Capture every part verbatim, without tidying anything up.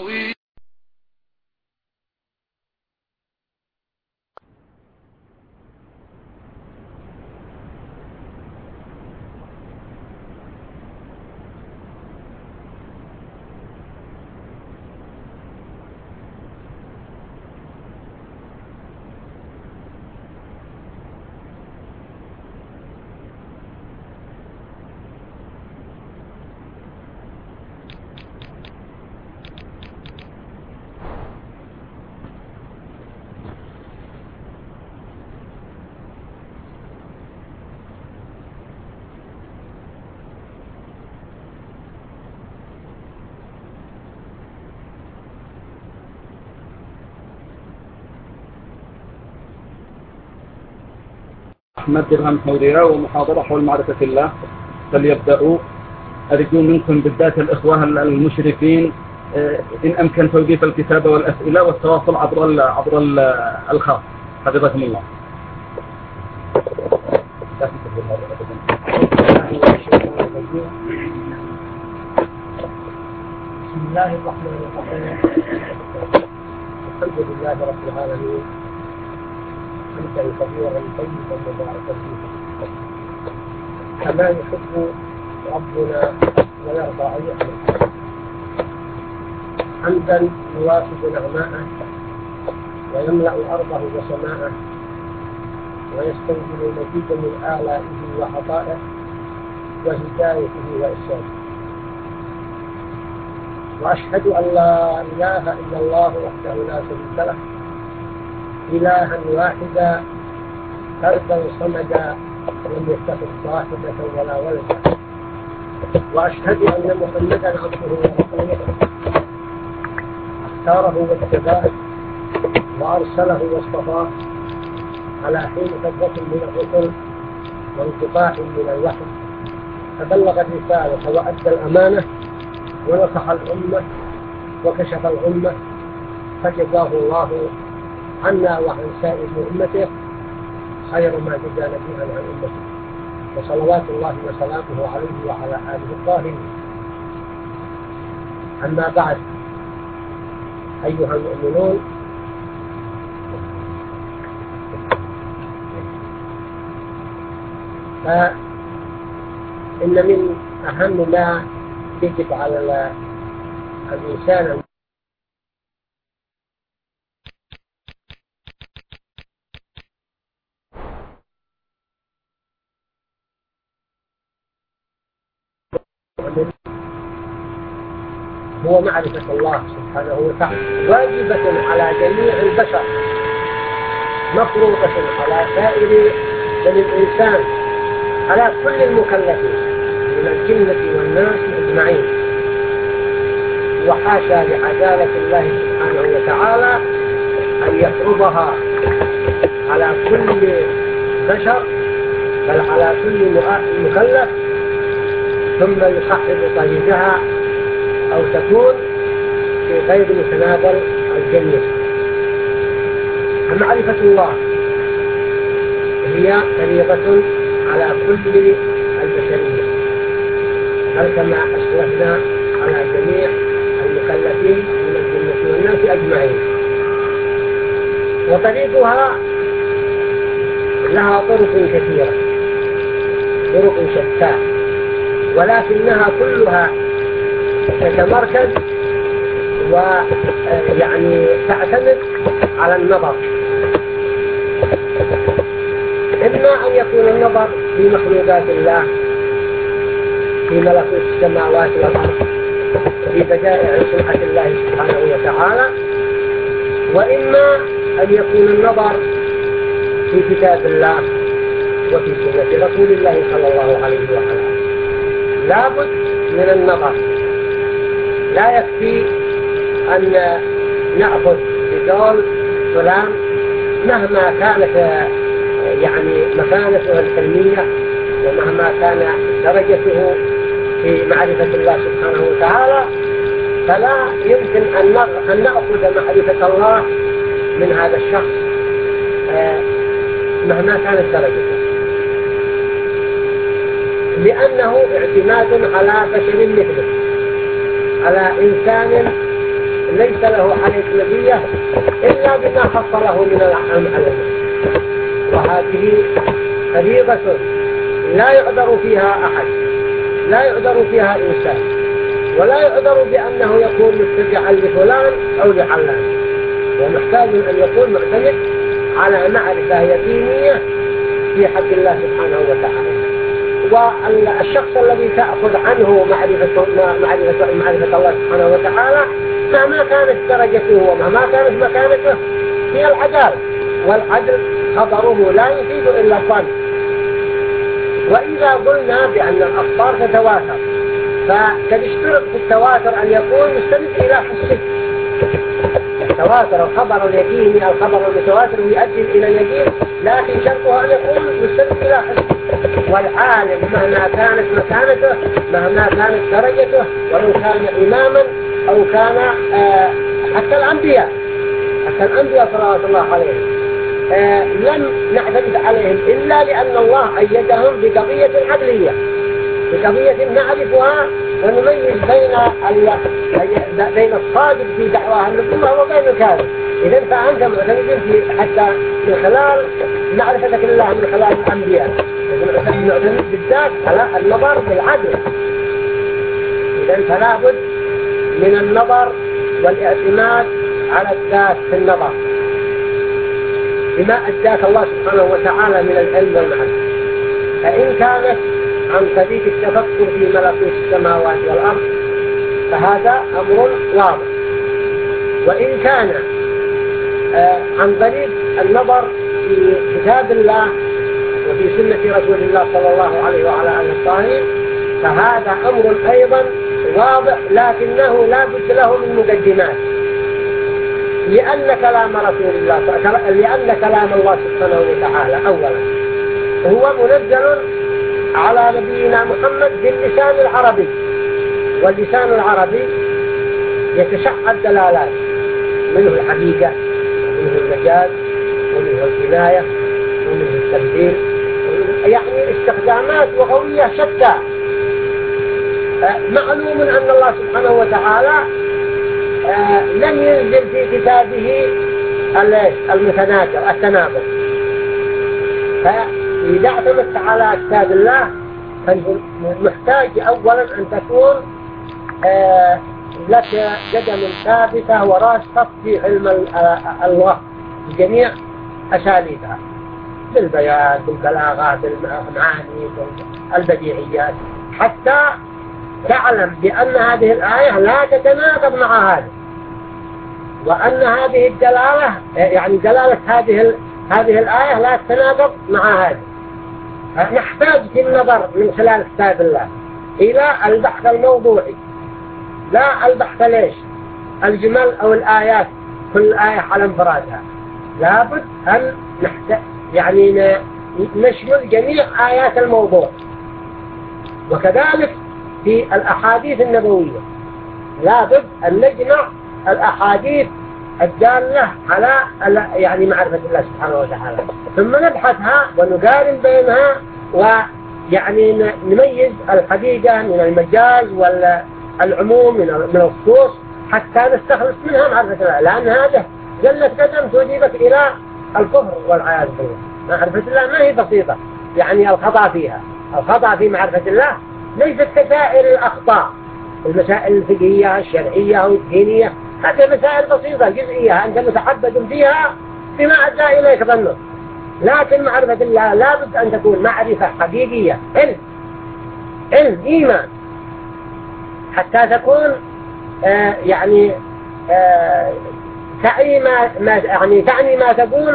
أحمد درهم حورية ومحاضرة حول معرفة الله. فليبدأوا. أرجو منكم بالذات الإخوة المشرفين إن أمكن توقيف الكتابة والأسئلة والتواصل عبر ال عبر ال الخاص. حفظكم الله. بسم الله الرحمن الرحيم. الحمد لله رب العالمين، حمدا كثيرا طيبا مباركا فيه كما يحب ربنا ويرضى ان يحمد، حمدا يوافق نعماءه ويملا ارضه وسماءه ويستنزل المزيد من آلائه وعطائه وهدايته وإرشاده. وأشهد أن لا إله إلا الله وحده لا شريك له، إلها واحدا فردا صمدا لم يتخذ صاحبة ولا ولدا. وأشهد أن محمدا عبده ورسوله اختاره واجتباه وأرسله واصطفاه على حين فترة من الرسل وانقطاع من الوحي، فبلغ الرسالة وأدى الأمانة ونصح الأمة وكشف الأمة، فجزاه الله عنا وعن سائر أمته خير ما جزى نبيا عن أمته، وصلوات الله وسلامه عليه وعلى آله الطاهرين. أما بعد، أيها المؤمنون، فإن من أهم ما يجب على الإنسان هو معرفة الله سبحانه وتعالى، واجبة على جميع البشر، مفروضة على سائر بني الإنسان، على كل المكلفين من الجنة والناس أجمعين. وحاشا لعدالة الله سبحانه وتعالى أن يفرضها على كل بشر، بل على كل مكلف، ثم يصحب طريقها أو تكون في غير متناول الجميع. فمعرفة الله هي فريضة على كل البشرية، بل كما أشرفنا على جميع المكلفين من الجنة والناس أجمعين. وطريقها لها طرق كثيرة، طرق شتى، ولكنها كلها تتمركز ويعني تعتمد على النظر. إما أن يكون النظر في مخلوقات الله، في ملكوت السماوات والأرض، في بدائع صنعة الله سبحانه وتعالى، وإما أن يكون النظر في كتاب الله وفي سنة رسول الله صلى الله عليه وسلم. لا بد من النظر، لا يكفي أن نأخذ بقول فلان مهما كانت يعني مكانته العلمية ومهما كان درجته في معرفة الله سبحانه وتعالى، فلا يمكن أن نأخذ معرفة الله من هذا الشخص مهما كانت درجته، لأنه اعتماد على بشر مثله، على إنسان ليس له عليه نبيه إلا بما حصله من العلم، وهذه فريضة لا يعذر فيها أحد، لا يعذر فيها إنسان، ولا يعذر بأنه يكون متبعا لفلان أو لعلان، ومحتاج أن يكون معتمد على معرفة يقينية في حق الله سبحانه وتعالى. والشخص الذي تأخذ عنه معرفة, معرفة, معرفة الله سبحانه وتعالى مهما كانت درجته ومهما كانت مكانته هي العدالة، والعدل خبره لا يفيد إلا الظن. وإذا قلنا بأن الأخبار تتواتر فقد اشترط في التواتر أن يكون مستند إلى حسه. التواتر الخبر اليقيني الخبر المتواتر يؤدي إلى اليقين، لكن شرطه أن يكون مستند إلى حسه. والعالم مهما كانت مكانته مهما كانت درجته، ولو كان إماما أو كان آه حتى الأنبياء حتى الأنبياء صلوات الله عليهم آه لم نعتمد عليهم إلا لأن الله أيدهم بقضية عدلية، بقضية نعرفها ونميز بين بين الصادق في دعواه النبوة وبين الكاذب. إذا فأنت معتمد في حتى من خلال معرفتك لله من خلال الأنبياء، معتمد بالذات على النظر بالعدل. إذا فلا بد من النظر والاعتماد على الذات في النظر بما أداك الله سبحانه وتعالى من العلم والمعرفة. فإن كانت عن طريق التفكر في ملكوت السماوات والأرض فهذا أمر واضح، وإن كان آه عن طريق النظر في كتاب الله وفي سنة رسول الله صلى الله عليه وعلى آله الطاهرين فهذا أمر أيضا واضح، لكنه لا بد له من مقدمات. لأن كلام رسول الله لأن كلام الله سبحانه وتعالى أولا هو منزل على نبينا محمد باللسان العربي، واللسان العربي يتشعب دلالات، منه الحقيقة ومنه المجاز ومنه الكناية ومنه التمثيل، يعني استخدامات لغوية شتى. معلوم أن الله سبحانه وتعالى لم ينزل في كتابه المتناكر التناقض، فإذا اعتمدت على كتاب الله محتاج أولا أن تكون لك قدم ثابتة وراسخة في علم اللغة بجميع أساليبها، بالبيان بالبلاغة بالمعاني بالبديعيات، حتى تعلم بأن هذه الآية لا تتناقض مع هذه، وأن هذه الدلالة يعني دلالة هذه هذه الآية لا تتناقض مع هذه. نحتاج في النظر من خلال كتاب الله إلى البحث الموضوعي، لا البحث ليش الجمل أو الآيات كل آية على انفرادها، لابد أن نحتاج يعني نشمل جميع آيات الموضوع. وكذلك في الأحاديث النبوية لابد أن نجمع الأحاديث الدالة على يعني معرفة الله سبحانه وتعالى، ثم نبحثها ونقارن بينها ويعني نميز الحقيقة من المجاز والعموم من الخصوص حتى نستخلص منها معرفة الله، لأن هذا جلة قدم تجيبك إلى الكفر والعياذ بالله. معرفة الله ما هي بسيطة، يعني الخطأ فيها الخطأ في معرفة الله ليست كسائر الأخطاء، المسائل الفقهية الشرعية والدينية هذه مسائل بسيطة جزئية أنت متحدد فيها بما أدى إليك ظنه. لكن معرفة الله لابد أن تكون معرفة حقيقية، علم علم إيمان، حتى تكون آه يعني آه تعي ما, ما يعني تعني ما تقول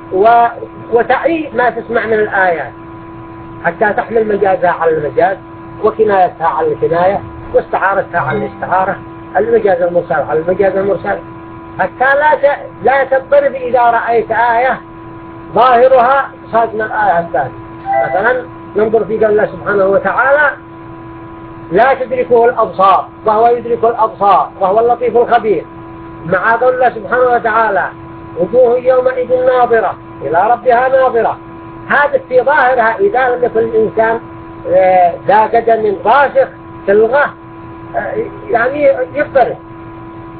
وتعي ما تسمع من الآيات، حتى تحمل مجازها على المجاز وكنايتها على الكناية واستعارتها على الاستعارة، المجاز المرسل على المجاز المرسل، حتى لا لا تضطرب إذا رأيت آية ظاهرها صاد من الآية الثانية. مثلا ننظر في قول الله سبحانه وتعالى لا تدركه الأبصار وهو يدرك الأبصار وهو اللطيف الخبير، مع قول الله سبحانه وتعالى وجوه يومئذ ناظرة إلى ربها ناظرة. هذا في ظاهرها إذا لم يكن الإنسان ذا قدم راسخ في اللغة يعني يضطرب.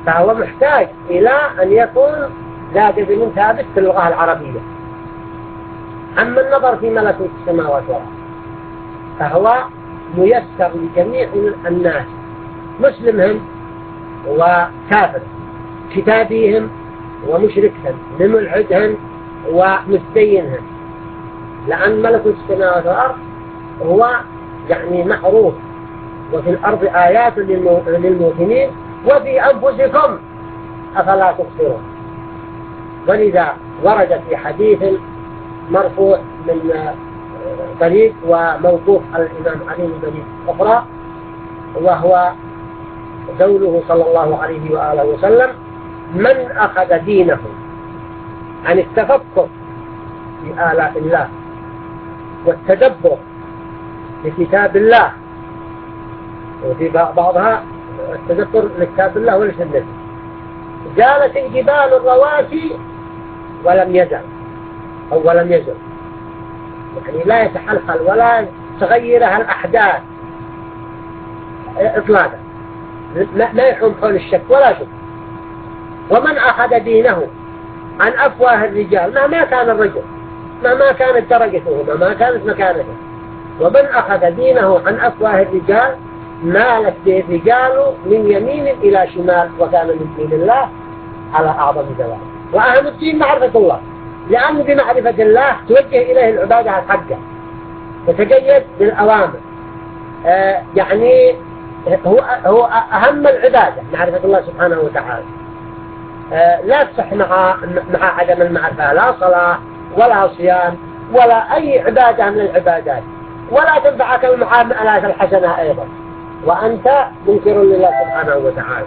فهو محتاج إلى أن يكون ذا جبل ثابت في اللغة العربية. أما النظر في ملكوت السماوات والأرض فهو ميسر لجميع الناس، مسلمهم وكافر، كتابيهم ومشركهم، لملحدهم ومتدينهم، لأن ملكوت السماوات والأرض هو يعني معروف. وفي الأرض آيات للمؤمنين وفي أنفسكم أفلا تبصرون. ولذا ورد في حديث مرفوع من طريق وموقوف على الإمام علي من طريق أخرى، وهو قوله صلى الله عليه وآله وسلم: من أخذ دينه عن التفكر في آلاء الله والتدبر لكتاب الله، وفي بعضها التدبر لكتاب الله والسنة، جالت الجبال الرواسي ولم يزل أو ولم يزل، يعني لا يتحلخل ولا تغيرها الأحداث إطلاقا، ما يحوم حول الشك ولا شك. ومن أخذ دينه عن أفواه الرجال مهما كان الرجل، مهما كانت درجته، مهما كانت مكانته، ومن أخذ دينه عن أفواه الرجال مالت به الرجال من يمين إلى شمال، وكان من دين الله على أعظم زوال. وأهم الدين معرفة الله، لأن بمعرفة الله توجه إليه العبادة الحقة، تتقيد بالأوامر. آه يعني هو هو أهم العبادة معرفة الله سبحانه وتعالى. آه لا تصح مع مع عدم المعرفة لا صلاة ولا صيام ولا أي عبادة من العبادات، ولا تنفعك المعاملات الحسنة أيضا وأنت منكر لله سبحانه وتعالى.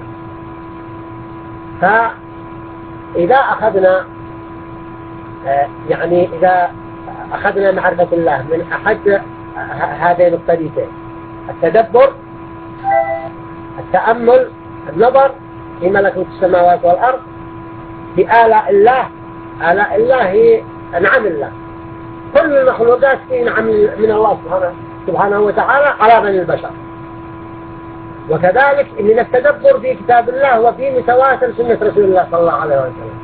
فإذا أخذنا آه يعني إذا أخذنا معرفة الله من أحد هذين الطريقين، التدبر، التأمل، النظر في ملكوت السماوات والأرض، بآلاء الله. آلاء الله هي نعم الله، كل المخلوقات في نعم من الله سبحانه, سبحانه وتعالى على بني البشر. وكذلك من التدبر في كتاب الله وفي متواتر سنة رسول الله صلى الله عليه وسلم.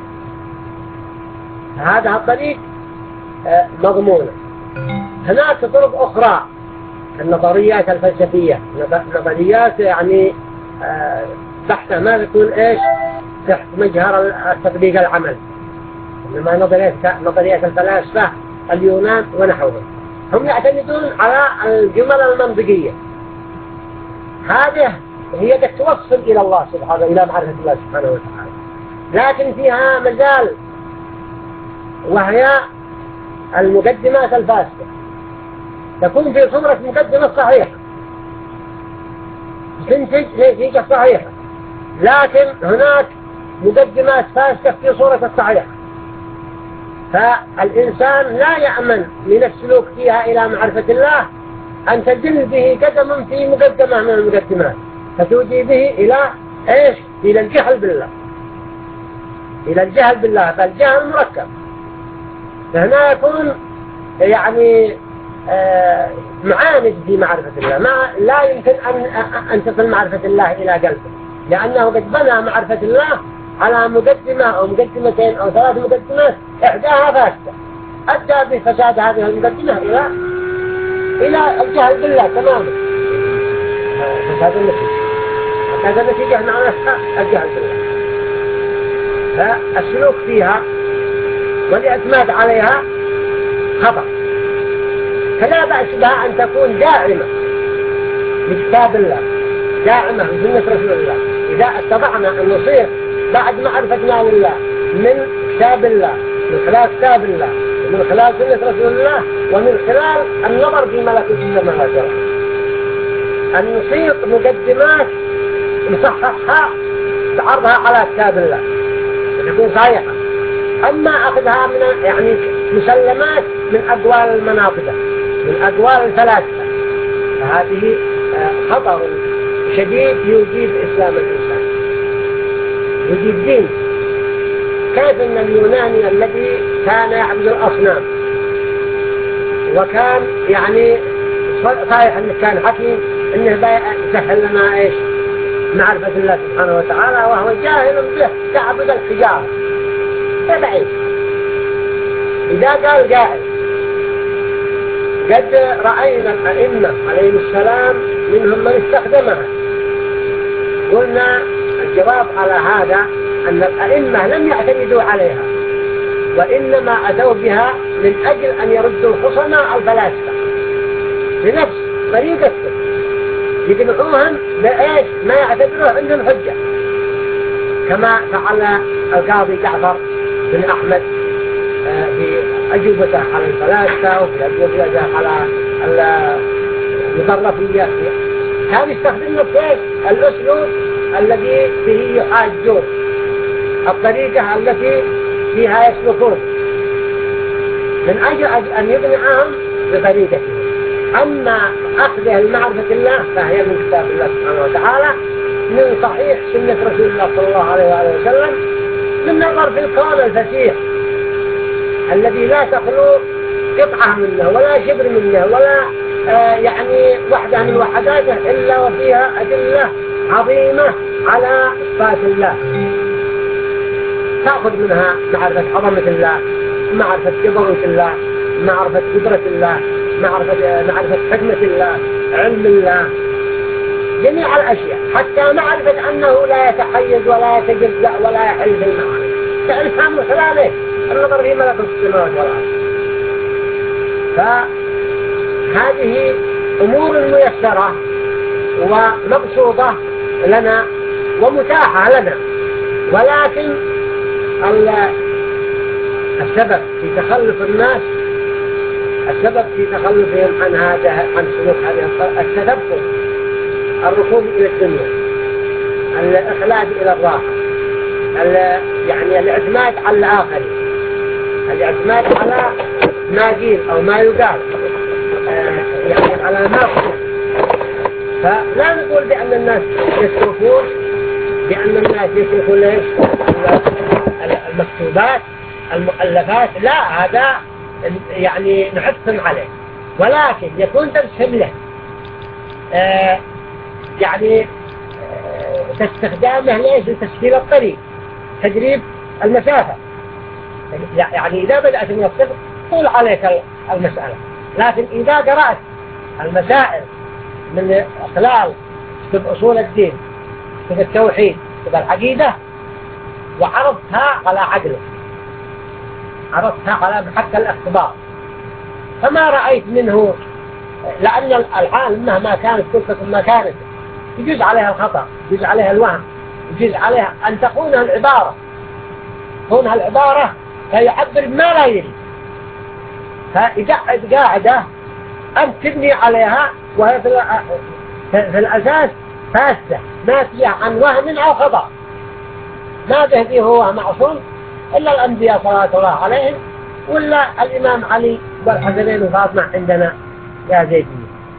هذا الطريق مضمونة. هناك طرق أخرى، النظريات الفلسفية، نظريات يعني بحثة ما تكون إيش تحت مجهر التطبيق العمل، إنما نظريات نظريات الفلاسفة اليونان ونحوهم، هم يعتمدون على الجمل المنطقية. هذه هي توصل إلى الله سبحانه، إلى معرفة الله سبحانه وتعالى، لكن فيها مجال، وهي المقدمات الفاسدة، تكون في صورة مقدمة صحيحة تنتج نتيجة صحيحة، لكن هناك مقدمات فاسدة في صورة الصحيحة. فالإنسان لا يأمن من السلوك فيها إلى معرفة الله أن تدل به قدم في مقدمة من المقدمات فتودي به إلى إيش؟ إلى الجهل بالله، إلى الجهل بالله، بل جهل مركب. فهنا يكون يعني آه معاند في معرفة الله، ما لا يمكن أن أن تصل معرفة الله إلى قلبه، لأنه قد بنى معرفة الله على مقدمة أو مقدمتين أو ثلاث مقدمات، إحداها فاسدة أدى بفساد هذه المقدمة إلى إلى الجهل بالله تماما، فساد النتيجة، هذا النتيجة معناها الجهل بالله. فالسلوك فيها والاعتماد عليها خطأ، فلا بأس بها أن تكون داعمة لكتاب الله، داعمة لسنة رسول الله. إذا استطعنا أن نصير بعد معرفتنا لله من كتاب الله، من خلال كتاب الله، ومن خلال سنة رسول الله، ومن خلال النظر في ملكوت السماوات والأرض، أن نصيغ مقدمات نصححها بعرضها على كتاب الله تكون صحيحة. أما أخذها من يعني مسلمات من أقوال المناطق، من أقوال الفلاسفة، فهذه خطر شديد يجيب إسلام الإنسان، يجيب دين. كيف أن اليوناني الذي كان يعبد الأصنام وكان يعني صحيح أنه كان حكيم أنه يسهل لنا إيش معرفة الله سبحانه وتعالى وهو جاهل به تعبد الحجارة فبعيد. إذا قال قائل قد رأينا الأئمة عليهم السلام منهم من استخدمها، قلنا الجواب على هذا أن الأئمة لم يعتمدوا عليها، وإنما أتوا بها من أجل أن يردوا الخصماء الفلاسفة بنفس طريقة يقنعوهم بإيش ما يعتبروه عندهم حجة، كما فعل القاضي جعفر بن أحمد في أجوبته على الفلاسفة وفي أجوبته على المطرفية. كان يستخدم نفسه الأسلوب الذي به يحاجون، الطريقة التي فيها يسلكون، من أجل أن يقنعهم بطريقته. أما أخذه المعرفة الله فهي من كتاب الله سبحانه وتعالى، من صحيح سنة رسول الله صلى الله عليه وآله وسلم، من نظر في الكون الفسيح الذي لا تخلو قطعة منه ولا شبر منه ولا آه يعني وحدة من وحداته إلا وفيها أدلة عظيمة على صفات الله، تأخذ منها معرفة عظمة الله، معرفة جبروت الله، معرفة قدرة الله، معرفة معرفة حكمة الله، علم الله، جميع الأشياء، حتى معرفة أنه لا يتحيز ولا يتجزأ ولا يحل في المعاني، تعرفها من خلاله النظر في ملك السماوات والأرض. فهذه أمور ميسرة ومقصودة لنا ومتاحة لنا، ولكن السبب في تخلف الناس، السبب في تخلفهم عن هذا عن سلوك هذه التدبر، الركون إلى الدنيا، الإخلاد إلى الراحة، يعني الاعتماد على الآخر، الاعتماد على ما قيل أو ما يقال، يعني على ما قيل. فلا نقول بأن الناس يسرفون، بأن الناس يسرفون ليش المكتوبات المؤلفات، لا، هذا يعني نحثهم عليه، ولكن يكون درسهم له آه يعني آه تستخدامه ليش لتسهيل الطريق، تجريب المسافة. يعني إذا بدأت من الصفر طول عليك المسألة، لكن إذا قرأت المسائل من خلال كتب أصول الدين، كتب التوحيد، كتب العقيدة، وعرضتها على عقلك، عرضتها على محك الاختبار، فما رأيت منه، لأن العالم مهما كانت كلفة ما كانت يجوز عليها الخطأ، يجوز عليها الوهم، يجوز عليها أن تكونها العبارة تكونها العبارة فيعبر ما لا يريد، فيقعد قاعدة أن تبني عليها وهي في الأساس فاسدة ناتجة عن وهم أو خطأ، ما به هو معصوم إلا الأنبياء صلى الله عليهم، ولا الإمام علي والحسنين وفاطمة عندنا يا زيدي.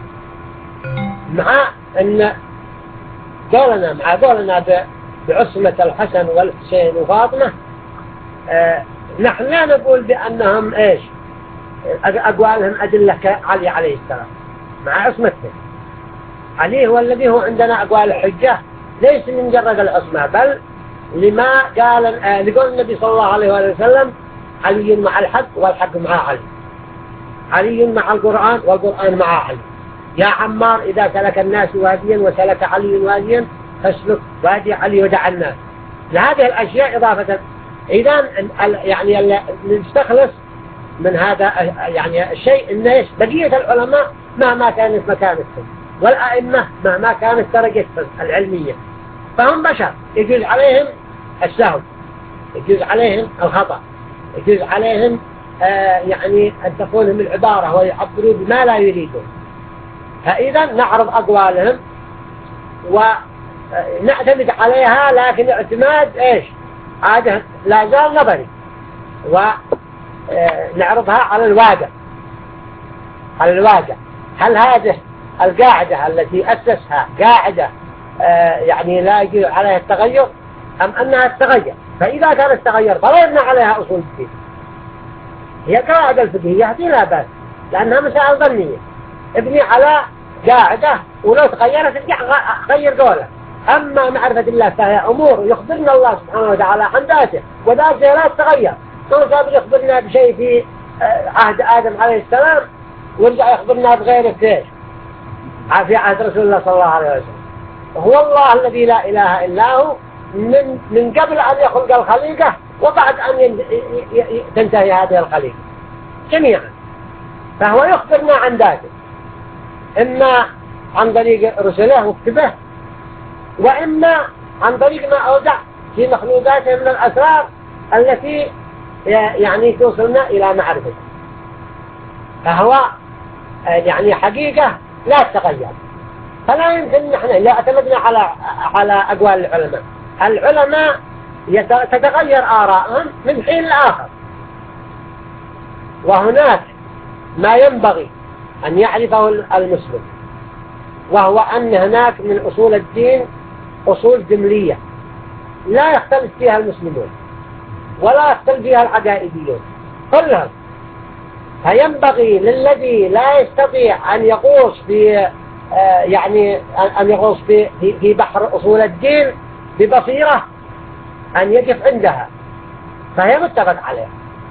مع أن قولنا مع قولنا بعصمة الحسن والحسين وفاطمة، آه نحن لا نقول بأنهم إيش أقوالهم أدلة كعلي عليه السلام، مع عصمته. علي هو الذي هو عندنا أقوال الحجة، ليس من مجرد العصمة، بل لما قال آه لقول النبي صلى الله عليه وسلم: علي مع الحق والحق مع علي، علي مع القرآن والقرآن مع علي. يا عمار إذا سلك الناس واديا وسلك علي واديا فاسلك وادي علي ودع الناس. لهذه الأشياء إضافة. إذن يعني نستخلص من هذا يعني الشيء الناس بقية العلماء مهما كانت مكانتهم، والأئمة مهما كانت درجتهم العلمية، فهم بشر، يجوز عليهم السهو، يجوز عليهم الخطأ، يجوز عليهم آه يعني أن تكونهم العبارة ويعبروا بما لا يريدون. فإذا نعرض أقوالهم ونعتمد عليها، لكن اعتماد إيش عادة لا زال نظري، ونعرضها على الواقع، على الواقع. هل هذه القاعدة التي أسسها قاعدة آه يعني لا يجي عليها التغير، أم أنها تتغير؟ فإذا كانت تغير فلا يبنى عليها أصول الدين. هي قاعدة الفقهية لا بأس، لأنها مسائل ظنية، ابني على قاعدة ولو تغيرت ترجع غير قولها، أما معرفة الله فهي أمور يخبرنا الله سبحانه وتعالى عن ذاته، وذاته لا تتغير. ما صار يخبرنا بشيء في عهد آدم عليه السلام ويرجع يخبرنا بغيره فيه في عهد رسول الله صلى الله عليه وسلم. هو الله الذي لا إله إلا هو من من قبل أن يخلق الخليقة وبعد أن تنتهي هذه الخليقة جميعا. فهو يخبرنا عن ذاته إما عن طريق رسله وكتبه، وإما عن طريق ما أودع في مخلوقاته من الأسرار التي يعني توصلنا إلى معرفته. فهو يعني حقيقة لا تتغير. فلا يمكن نحن لا اعتمدنا على على أقوال العلماء. العلماء تتغير آرائهم من حين لآخر، وهناك ما ينبغي أن يعرفه المسلم، وهو أن هناك من أصول الدين أصول جملية لا يختلف فيها المسلمون ولا يختلف فيها العقائديون كلهم. فينبغي للذي لا يستطيع أن يغوص في يعني أن يغوص في في بحر أصول الدين ببصيرة أن يقف عندها، فهي متفق عليها.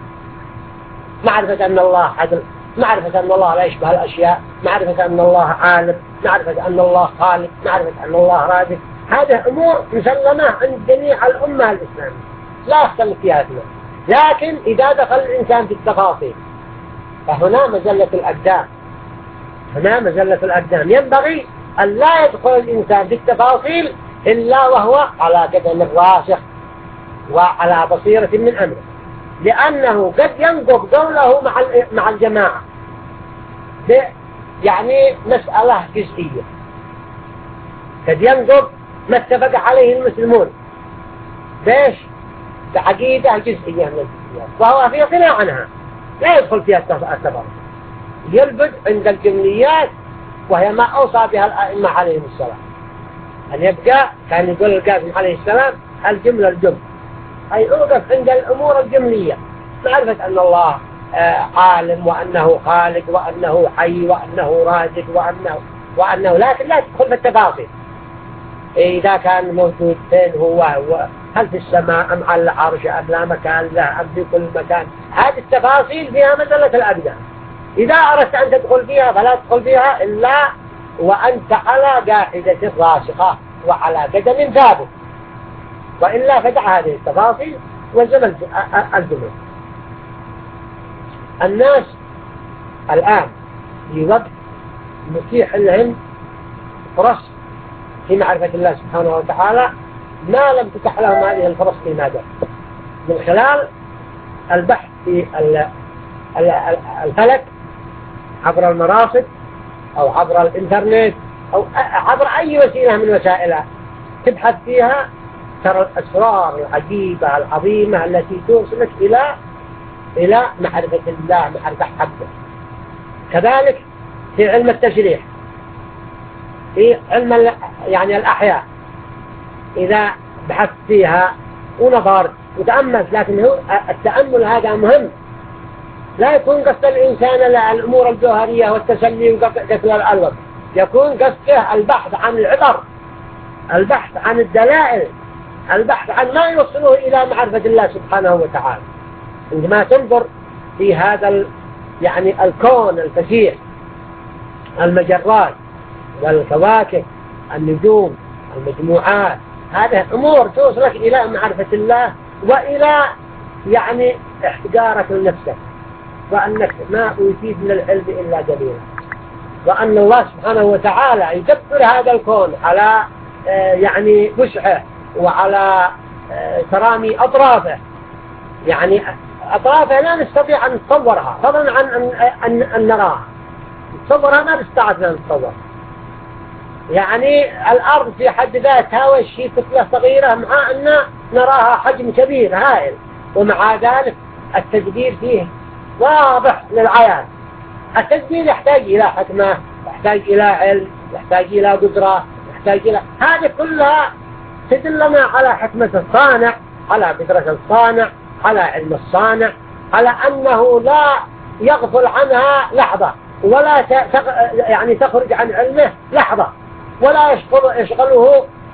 معرفة أن الله عدل، معرفة أن الله لا يشبه الأشياء، معرفة أن الله عالم، معرفة أن الله خالق، معرفة أن الله رازق، هذه أمور مسلمة عند جميع الأمة الإسلامية لا يختلف فيها اثنين. لكن إذا دخل الإنسان في التفاصيل فهنا مزلة الأقدام، هنا مزلة الأقدام. ينبغي أن لا يدخل الإنسان في التفاصيل إلا وهو على قدم الراسخ وعلى بصيرة من أمره، لأنه قد ينقض قوله مع مع الجماعة يعني مسألة جزئية، قد ينقض ما اتفق عليه المسلمون بيش بعقيدة جزئية من الجزئيات، وهو في غنى عنها لا يدخل فيها التفاصيل، يلبد عند الجمليات، وهي ما أوصى بها الأئمة عليهم السلام. أن يبقى كان يقول القاسم عليه السلام الجملة الجمل، أي أوقف عند الأمور الجملية، معرفة أن الله عالم وأنه خالق وأنه حي وأنه رازق وأنه وأنه لكن لا تدخل في التفاصيل. إذا كان موجود فين هو, هو هل في السماء أم على العرش أم لا مكان له أم في كل مكان، هذه التفاصيل فيها مزلة الأقدام. إذا أردت أن تدخل فيها فلا تدخل فيها إلا وأنت على قاعدة راسخة وعلى قدم ثابت، وإلا فدع هذه التفاصيل والزمن الجمل. الناس الآن في وقت متيح لهم فرص في معرفة الله سبحانه وتعالى ما لم تتح لهم هذه الفرص في ماذا من خلال البحث في الفلك عبر المراصد أو عبر الإنترنت أو عبر أي وسيلة من وسائلها تبحث فيها، ترى الأسرار العجيبة العظيمة التي توصلك إلى إلى معرفة الله، معرفة حقه. كذلك في علم التشريح، في علم يعني الأحياء، إذا بحثت فيها ونظرت وتأملت، لكن هو التأمل هذا مهم، لا يكون قصد الإنسان الأمور الجوهرية والتسلي وقتل الوقت، يكون قصده البحث عن العبر، البحث عن الدلائل، البحث عن ما يوصله إلى معرفة الله سبحانه وتعالى. عندما تنظر في هذا يعني الكون الفسيح، المجرات والكواكب، النجوم، المجموعات، هذه أمور توصلك إلى معرفة الله وإلى يعني احتقارك لنفسك، وأنك ما أوتيت من العلم إلا قليلا، وأن الله سبحانه وتعالى يدبر هذا الكون على يعني وسعه وعلى ترامي أطرافه، يعني أطرافه لا نستطيع أن نتصورها فضلا عن أن, أن, أن نراها، نتصورها ما نستطيع أن نتصور. يعني الأرض في حد ذاتها والشيء كتلة صغيرة، مع أن نراها حجم كبير هائل، ومع ذلك التدبير فيه واضح للعيان. التدبير يحتاج إلى حكمة، يحتاج إلى علم، يحتاج إلى قدرة، يحتاج إلى هذه كلها تدلنا على حكمة الصانع، على قدرة الصانع، على علم الصانع، على أنه لا يغفل عنها لحظة، ولا يعني تخرج عن علمه لحظة، ولا يشغل يشغله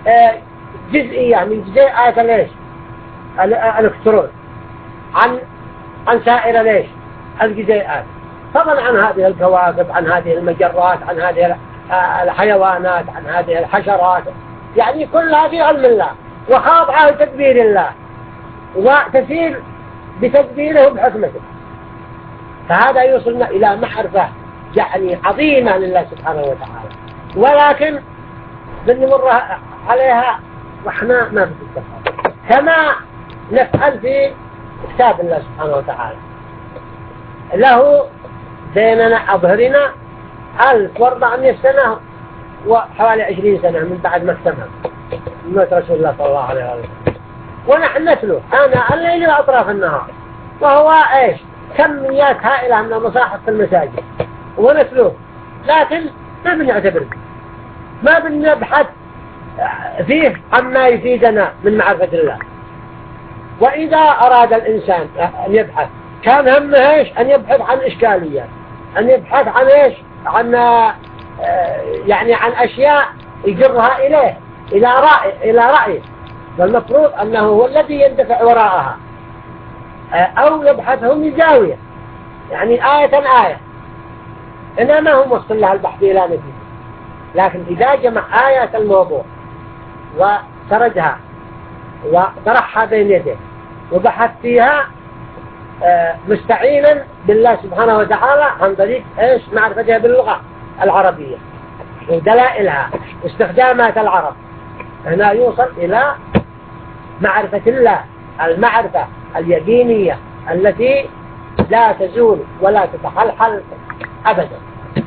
جزئية من جزيئات ليش الإلكترون عن عن سائر ليش الجزيئات، فضلا عن هذه الكواكب، عن هذه المجرات، عن هذه الحيوانات، عن هذه الحشرات، يعني كلها في علم الله وخاضعة لتدبير الله وتسير بتدبيره بحكمته. فهذا يوصلنا إلى معرفة يعني عظيمة لله سبحانه وتعالى، ولكن بنمر عليها وإحنا ما بنتفهم كما نفعل في كتاب الله سبحانه وتعالى. له بيننا أظهرنا ألف وأربعمائة سنة وحوالي عشرين سنة من بعد ما اكتمل موت رسول الله صلى الله عليه وسلم، ونحن نتلو أنا الليل وأطراف النهار، وهو إيش كميات هائلة من المصاحف في المساجد ونتلوه، لكن ما بنعتبر ما بنبحث فيه عما يفيدنا من معرفة الله. وإذا أراد الإنسان أن يبحث كان همه إيش أن يبحث عن إشكاليات، أن يبحث عن إيش عن يعني عن أشياء يجرها إليه إلى رأي إلى رأيه، والمفروض أنه هو الذي يندفع وراءها، أو يبحثه من زاوية يعني آية آية، إنما هو وصل لها البحث إلى نتيجة. لكن إذا جمع آيات الموضوع وسردها وطرحها بين يديه وبحث فيها مستعينا بالله سبحانه وتعالى عن طريق إيش معرفتها باللغة العربية ودلائلها واستخدامات العرب، هنا يوصل إلى معرفة الله، المعرفة اليقينية التي لا تزول ولا تتحلحل أبدا.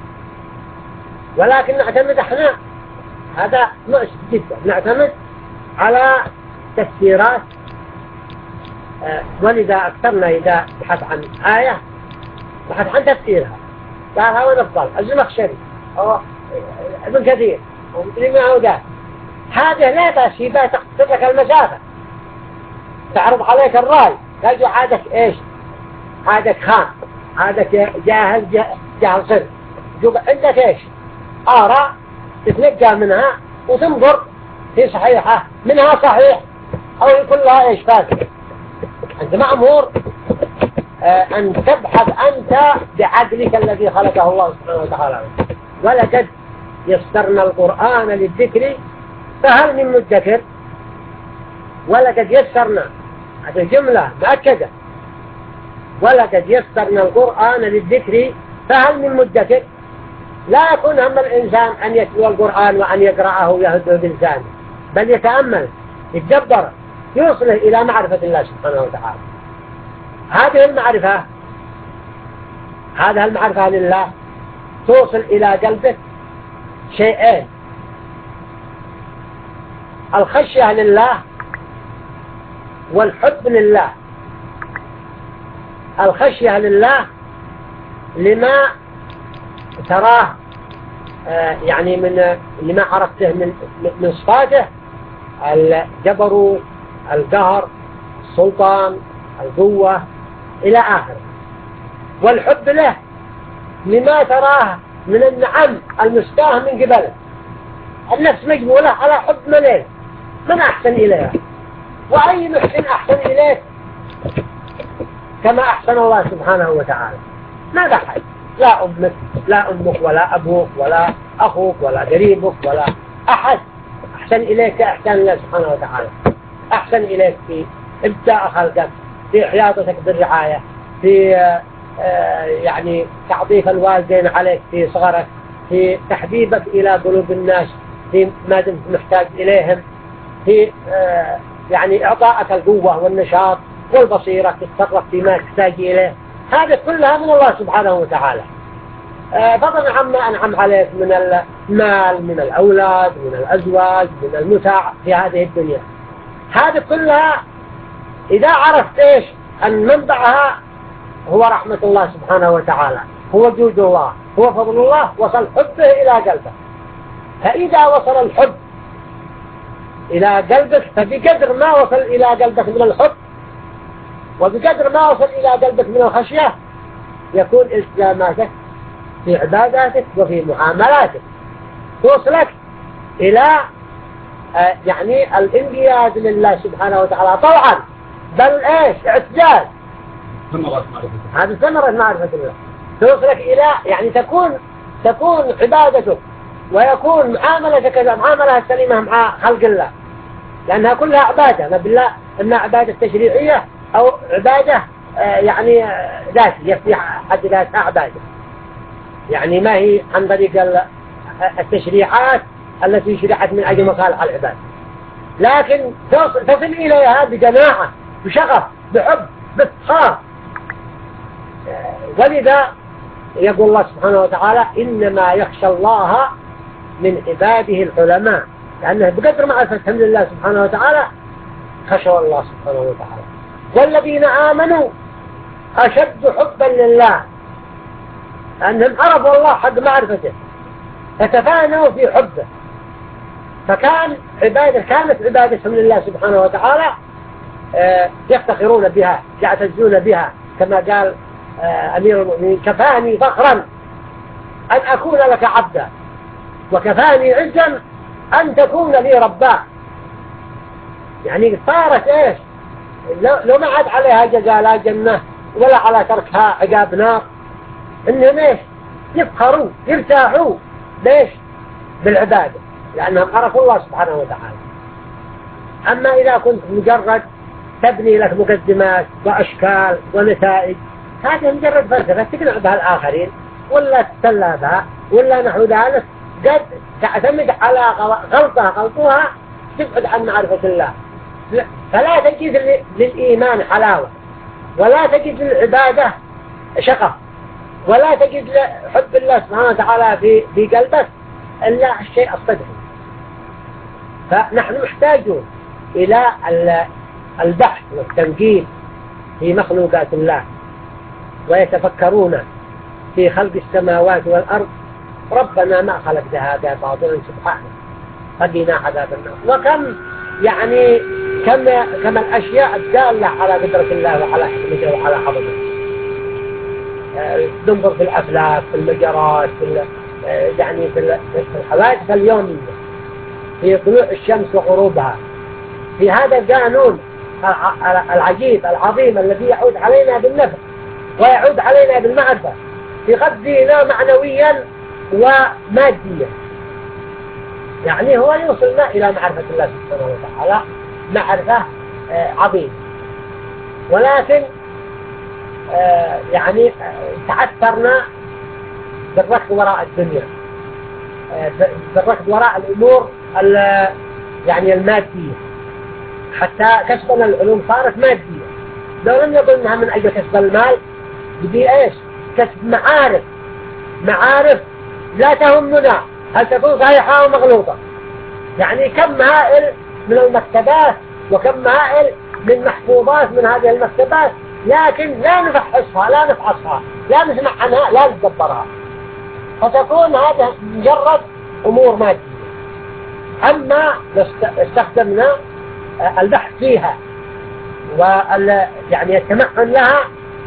ولكن نعتمد احنا هذا مؤسف جدا، نعتمد على تفسيرات، ولذا أكثرنا إذا بحث عن آية بحث عن تفسيرها، قال هو نفضل الزمخشري أو ابن كثير ومثل ما هو ده، هذه لا تشيبها تقصد لك المسافة، تعرض عليك الرأي، تجو عادك إيش عادك خام، عادك جاهز جاهز صر، جو عندك إيش آراء تتنقى منها وتنظر في صحيحة منها صحيح أو كلها إيش فاسد. أنت مأمور آه أن تبحث أنت بعقلك الذي خلقه الله سبحانه وتعالى. ولقد يسرنا القرآن للذكر فهل من مدكر، ولقد يسرنا هذه جملة مؤكدة، ولقد يسرنا القرآن للذكر فهل من مدكر. لا يكون هم الإنسان أن يتلو القرآن وأن يقرأه ويهده بلسانه، بل يتأمل يتدبر يوصله إلى معرفة الله سبحانه وتعالى. هذه المعرفة هذه المعرفة لله توصل إلى قلبك شيئين: الخشية لله والحب لله. الخشية لله لما تراه يعني من لما عرفته من من صفاته: الجبر، القهر، السلطان، القوة إلى آخره. والحب له لما تراه من النعم المستاه من قبله. النفس مجبولة على حب من من أحسن إليها، وأي محسن أحسن إليك كما أحسن الله سبحانه وتعالى. ما بحث لا أمك لا أمك ولا أبوك ولا أخوك ولا قريبك ولا أحد أحسن إليك كأحسن الله سبحانه وتعالى. أحسن إليك في إبداء خلقك، في حياطتك بالرعاية، في آه يعني تعطيف الوالدين عليك في صغرك، في تحبيبك إلى قلوب الناس في ما دمت محتاج إليهم، في آه يعني إعطائك القوة والنشاط والبصيرة تتصرف فيما تحتاج إليه. هذه كلها من الله سبحانه وتعالى، آه فضلا عما أنعم عليك من المال، من الأولاد، من الأزواج، من المتاع في هذه الدنيا. هذه كلها إذا عرفت إيش أن منبعها هو رحمة الله سبحانه وتعالى، هو جود الله، هو فضل الله، وصل حبه إلى قلبك. فإذا وصل الحب إلى قلبك فبقدر ما وصل إلى قلبك من الحب وبقدر ما وصل إلى قلبك من الخشية يكون التزاماتك في عباداتك وفي معاملاتك توصلك إلى آه يعني الانقياد لله سبحانه وتعالى طوعا، بل ايش اعتزاز، ثمرة معرفة، هذه ثمرة معرفة الله توصلك إلى يعني تكون تكون عبادتك ويكون معاملتك معاملة سليمة مع خلق الله، لأنها كلها عبادة، ما بالله إنها عبادة تشريعية أو عبادة آه يعني ذاتية في حد ذاتها عبادة، يعني ما هي عن طريق التشريعات التي شرعت من أجل مصالح العباد، لكن تصل, تصل إليها بجماعة بشغف بحب بافتخار. ولذا يقول الله سبحانه وتعالى إنما يخشى الله من عباده العلماء، لأنه بقدر معرفتهم لله سبحانه وتعالى خشوا الله سبحانه وتعالى. والذين آمنوا أشد حبا لله، لأنهم عرفوا الله حق معرفته فتفانوا في حبه، فكان عبادة كانت عبادتهم لله سبحانه وتعالى يفتخرون بها يعتزون بها، كما قال أمير المؤمنين كفاني فخرا أن أكون لك عبدا وكفاني عزا أن تكون لي ربا. يعني صارت إيش لو, لو ما عاد عليها جزاء لا جنة ولا على تركها عقاب نار، إنهم إيش يفخروا يرتاحوا ليش بالعبادة، لأنهم عرفوا الله سبحانه وتعالى. أما إذا كنت مجرد تبني لك مقدمات وأشكال ونتائج، هذه مجرد فلسفة تقنع بها الآخرين ولا تتسلى بها ولا نحو ذلك، قد تعتمد على غلطة غلطوها تبعد عن معرفة الله، فلا تجد للإيمان حلاوة ولا تجد للعبادة شغف ولا تجد حب الله سبحانه وتعالى في في قلبك إلا الشيء الصدق. فنحن محتاجون إلى البحث والتنقيب في مخلوقات الله، ويتفكرون في خلق السماوات والأرض ربنا ما خلقت هذا باطلا سبحانه فقنا عذاب النار. وكم يعني كم كم الأشياء الدالة على قدرة الله وعلى حكمته وعلى عظمته. ننظر في الأفلاك في المجرات في يعني في الحوادث اليومية، في طلوع الشمس وغروبها، في هذا القانون العجيب العظيم الذي يعود علينا بالنفع ويعود علينا بالمعرفة في غذينا معنويا وماديا. يعني هو يوصلنا إلى معرفة الله سبحانه وتعالى معرفة عظيمة، ولكن يعني تعثرنا بالركض وراء الدنيا، بالركض وراء الأمور يعني المادية، حتى كسبنا العلوم صارت مادية. لو لم يقل انها من اجل كسب المال بدي ايش كسب معارف، معارف لا تهمنا هل تكون صحيحة او مغلوطة. يعني كم هائل من المكتبات وكم هائل من محفوظات من هذه المكتبات، لكن لا نفحصها لا نفحصها لا نسمع عنها لا نتدبرها، فتكون هذا مجرد امور مادية. اما استخدمنا البحث فيها وال يعني التمعن لها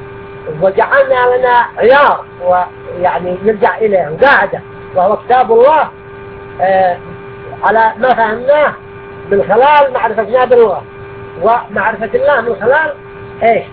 وجعلنا لنا عيار ويعني نرجع إليه وقاعدة وهو كتاب الله آه على ما فهمناه من خلال معرفتنا بالله ومعرفة الله من خلال إيش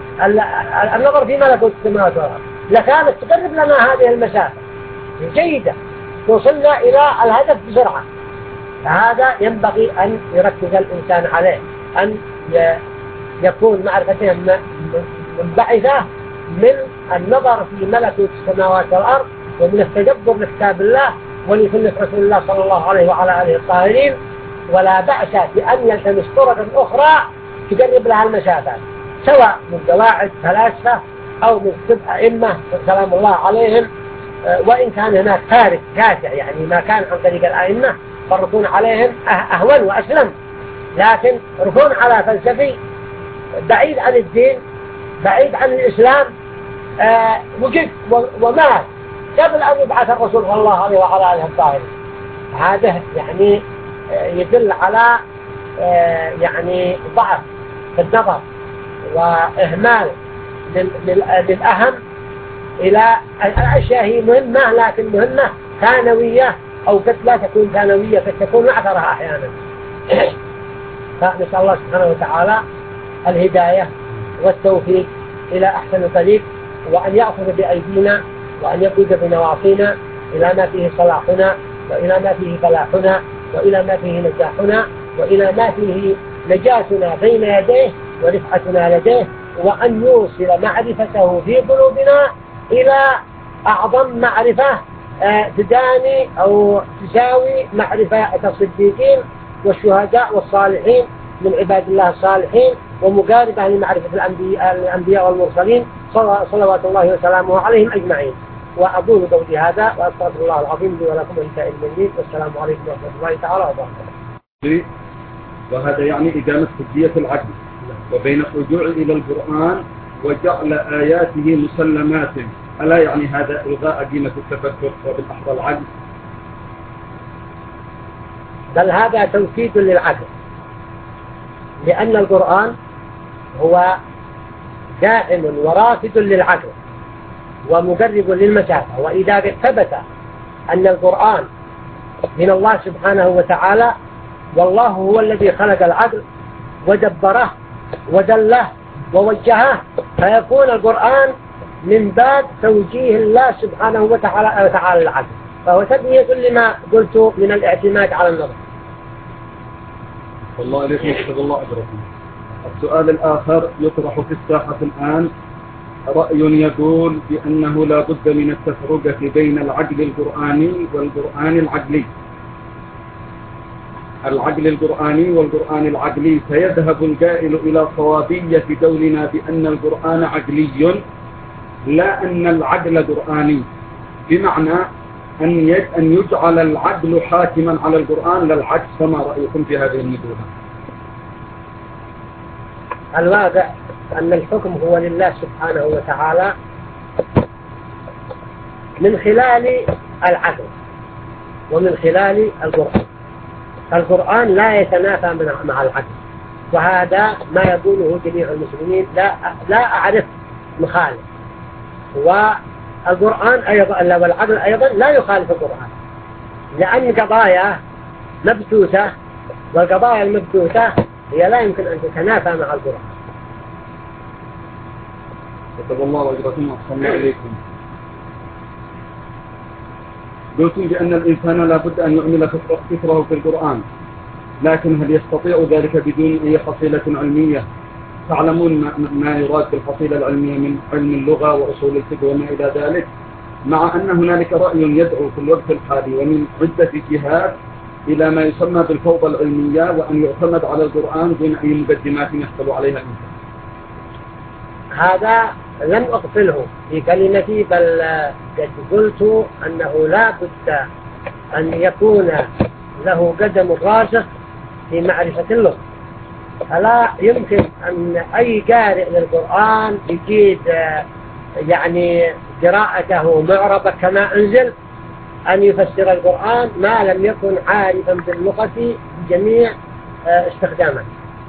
النظر في ملكوت السماوات والأرض، لكانت تقرب لنا هذه المسافة جيدة توصلنا إلى الهدف بسرعة. فهذا ينبغي أن يركز الإنسان عليه، أن يكون معرفته منبعثة من النظر في ملكوت السماوات والأرض ومن التدبر لكتاب الله ولسنة رسول الله صلى الله عليه وعلى آله الطاهرين. ولا بأس بأن يلتمس طرقا أخرى تقرب لها المسافات، سواء من قواعد فلاسفة أو من كتب أئمة سلام الله عليهم، وإن كان هناك فارق كاسع يعني ما كان عن طريق الأئمة فالركون عليهم أهون وأسلم، لكن ركون على فلسفي بعيد عن الدين بعيد عن الإسلام آه وجد ومات قبل أن يبعث الرسول صلى الله عليه وعلى آله الطاهرين. هذا يعني آه يدل على آه يعني ضعف في النظر وإهمال للأهم إلى الأشياء هي مهمة لكن مهمة ثانوية أو قد لا تكون ثانوية قد تكون أكثرها أحيانا. فنسأل الله سبحانه وتعالى الهداية والتوفيق إلى أحسن طريق، وأن يأخذ بأيدينا وأن يقود بنواصينا إلى ما فيه صلاحنا، وإلى ما فيه فلاحنا، وإلى ما فيه نجاحنا، وإلى ما فيه نجاتنا بين يديه ورفعتنا لديه، وأن يوصل معرفته في قلوبنا إلى أعظم معرفة تداني أو تساوي معرفة الصديقين والشهداء والصالحين من عباد الله الصالحين، ومقاربة لمعرفة الأنبياء, الأنبياء والمرسلين صلوات الله وسلامه عليهم أجمعين. وأقول قولي هذا وأستغفر الله العظيم لي ولكم ولسائر المؤمنين، والسلام عليكم ورحمة الله تعالى وبركاته. وهذا يعني إقامة حجية العدل وبين الرجوع إلى القرآن وجعل آياته مسلمات، ألا يعني هذا إلغاء قيمة التفكر وبالأحرى العدل؟ بل هذا توكيد للعدل، لأن القرآن هو داعم ورافد للعدل ومقرب للمسافة. وإذا ثبت أن القرآن من الله سبحانه وتعالى، والله هو الذي خلق العدل ودبره ودله ووجهه، فيكون القرآن من باب توجيه الله سبحانه وتعالى تعالى العدل، فهو تبنية لما قلت من الاعتماد على النظر. والله عليكم أشهد الله أجركم. السؤال الآخر يطرح في الساحة الآن، رأي يقول بأنه لا بد من التفرقة بين العدل القرآني والقرآن العدلي. العدل القرآني والقرآن العدلي، فيذهب القائل إلى صوابية قولنا بأن القرآن عدلي لا أن العدل قرآني، بمعنى أن أن يجعل العدل حاكما على القرآن لا العكس. فما رأيكم في هذه الندوة؟ الواقع أن الحكم هو لله سبحانه وتعالى من خلال العدل ومن خلال القرآن. القرآن لا يتنافى مع العدل، وهذا ما يقوله جميع المسلمين، لا لا أعرف مخالف. والقرآن أيضا والعدل أيضا لا يخالف القرآن، لأن قضايا مبثوثة، والقضايا المبثوثة هي لا يمكن أن تتنافى مع القرآن. كتب الله وأجركم وأحسن الله إليكم. قلتم بأن الإنسان لا بد أن يعمل فكره في القرآن، لكن هل يستطيع ذلك بدون أي حصيلة علمية؟ تعلمون ما يراد بالحصيلة العلمية من علم اللغة وأصول الفقه وما إلى ذلك، مع أن هنالك رأي يدعو في الوقت الحالي ومن عدة جهات إلى ما يسمى بالفوضى العلمية، وأن يعتمد على القرآن دون أي مقدمات يحصل عليها الإنسان. هذا لم أغفله في كلمتي، بل قد قلت أنه لا بد أن يكون له قدم راسخ في معرفة اللغة. فلا يمكن أن أي قارئ للقرآن يجيد يعني قراءته معربة كما أنزل أن يفسر القرآن ما لم يكن عارفا باللغة بجميع استخداماته.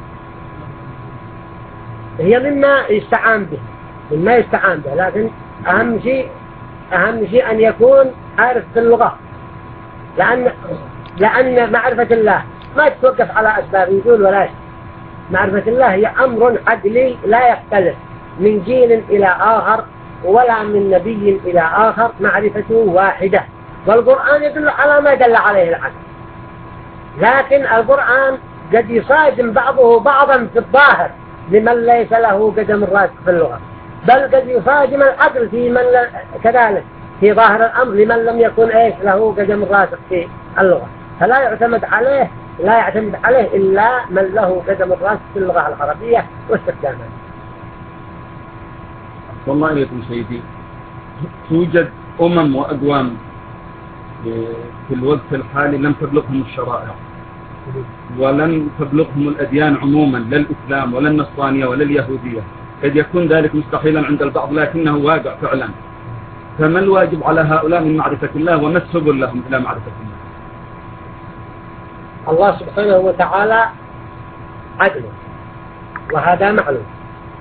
هي مما يستعان به مما يستعان به لكن أهم شيء أهم شيء أن يكون عارف باللغة، لأن لأن معرفة الله ما تتوقف على أسباب يقول ولا شيء. معرفة الله هي أمر عدلي لا يختلف من جيل إلى آخر ولا من نبي إلى آخر، معرفته واحدة. والقرآن يدل على ما دل عليه العقل، لكن القرآن قد يصادم بعضه بعضا في الظاهر لمن ليس له قدم الراسخ في اللغة، بل قد يصادم العقل في من كذلك في ظاهر الأمر لمن لم يكن إيش له قدم الراسخ في اللغة. فلا يعتمد عليه لا يعتمد عليه إلا من له قدم الراسخ في اللغة العربية واستخدامها. والله إليكم سيدي، توجد أمم وأقوام في الوقت الحالي لم تبلغهم الشرائع ولم تبلغهم الأديان عموما، لا الإسلام ولا النصرانية ولا اليهودية. قد يكون ذلك مستحيلا عند البعض لكنه واقع فعلا. فما الواجب على هؤلاء من معرفة الله وما السبل لهم إلى معرفة الله؟ الله سبحانه وتعالى عدل، وهذا معلوم،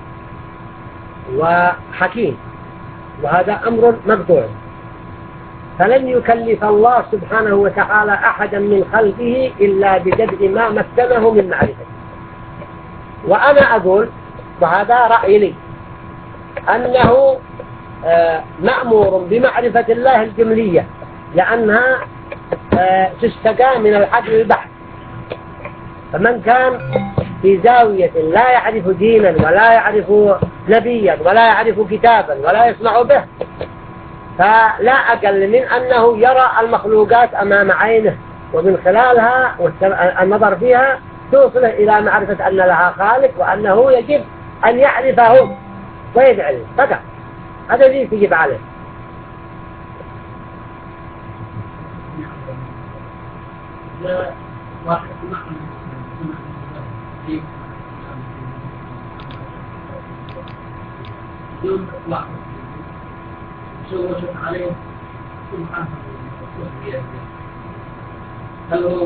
وحكيم، وهذا أمر مبدوع. فلن يكلف الله سبحانه وتعالى أحدا من خلقه إلا بجدء ما مكنه من معرفته. وأنا أقول، وهذا رأيي لي، أنه مأمور بمعرفة الله الجملية، لأنها تستقى من العقل البحث. فمن كان في زاوية لا يعرف دينا ولا يعرف نبيا ولا يعرف كتابا ولا يسمع به، فلا أقل من أنه يرى المخلوقات أمام عينه، ومن خلالها والنظر فيها توصله إلى معرفة أن لها خالق، وأنه يجب أن يعرفه ويدعي فقط. هذا الذي تجب عليه. بدون إطلاق شوشت عليه سبحانه وتعالى. هل هو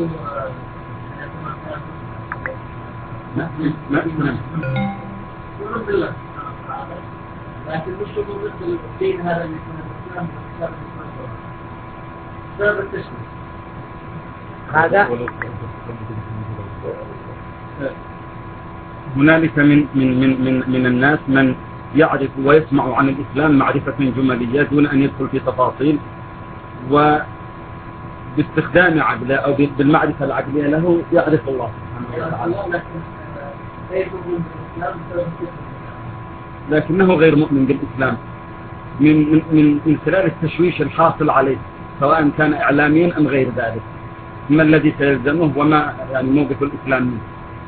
ما ما ورد الله لكن مش يقول مثل الدين هذا اللي يكون الإسلام والكتاب والسنة سبب التشبيه هذا. هنالك من من من من من الناس من يعرف ويسمع عن الإسلام معرفة جمالية دون أن يدخل في تفاصيل، وباستخدام عقله أو بالمعرفة العقلية له يعرف الله سبحانه وتعالى، لكنه غير مؤمن بالإسلام من من من من خلال التشويش الحاصل عليه، سواء كان إعلاميا أم غير ذلك. ما الذي سيلزمه وما يعني موقف الإسلام منه؟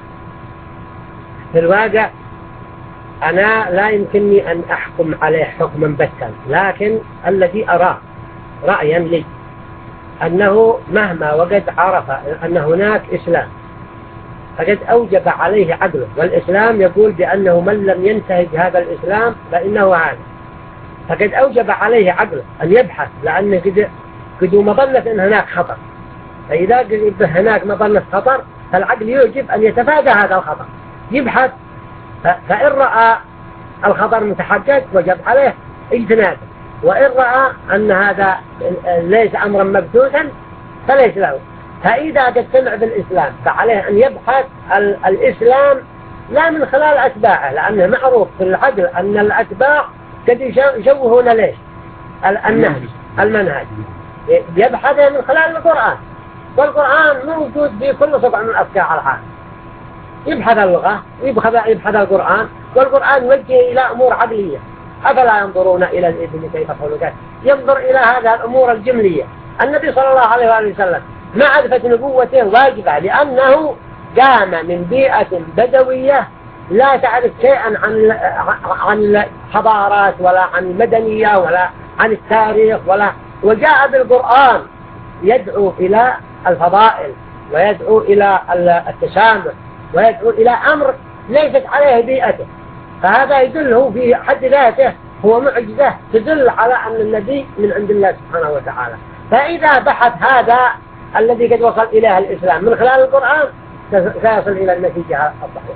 في الواقع أنا لا يمكنني أن أحكم عليه حكما بتا، لكن الذي أراه رأيا لي أنه مهما وقد عرف أن هناك إسلام فقد أوجب عليه عقله، والإسلام يقول بأنه من لم ينتهج هذا الإسلام فإنه عاد، فقد أوجب عليه عقله أن يبحث، لأنه قد قد مظنة أن هناك خطر. فإذا قد هناك مظنة خطر فالعقل يوجب أن يتفادى هذا الخطر، يبحث، فإن رأى الخطر متحقق وجب عليه اجتنابه، وإن رأى أن هذا ليس أمرا مبثوثا فليس له. فإذا قد سمع بالإسلام فعليه أن يبحث الإسلام لا من خلال أتباعه، لأنه معروف في العقل أن الأتباع قد يشوهون ليش النهج المنهج، يبحث من خلال القرآن، والقرآن موجود في كل سبع من الأفكار على الحال. يبحث اللغة ويبحث يبحث القرآن، والقرآن يوجه إلى أمور عقلية. أفلا ينظرون إلى الإبل كيف خلقت؟ ينظر إلى هذه الأمور الجملية. النبي صلى الله عليه وآله وسلم معرفة نبوته واجبة، لأنه قام من بيئة بدوية لا تعرف شيئا عن عن الحضارات ولا عن المدنية ولا عن التاريخ ولا، وجاء بالقرآن يدعو إلى الفضائل ويدعو إلى التسامح ويدعو إلى أمر ليست عليه بيئته. فهذا يدله في حد ذاته هو معجزة تدل على أن النبي من عند الله سبحانه وتعالى. فإذا بحث هذا الذي قد وصل إليه الإسلام من خلال القرآن سيصل إلى النتيجة الصحيحة.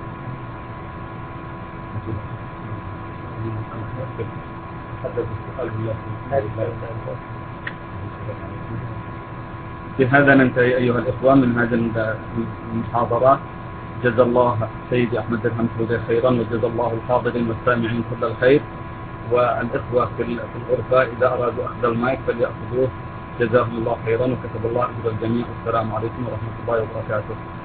بهذا ننتهي أيها الإخوان من هذه المحاضرات. جزا الله سيدي أحمد درهم سعودي خيرا، وجزا الله الحاضرين والسامعين كل الخير، والإخوة في الغرفة إذا أرادوا أخذ المايك فليأخذوه. جزاهم الله خيرا وكتب الله أجر الجميع. والسلام عليكم ورحمة الله وبركاته.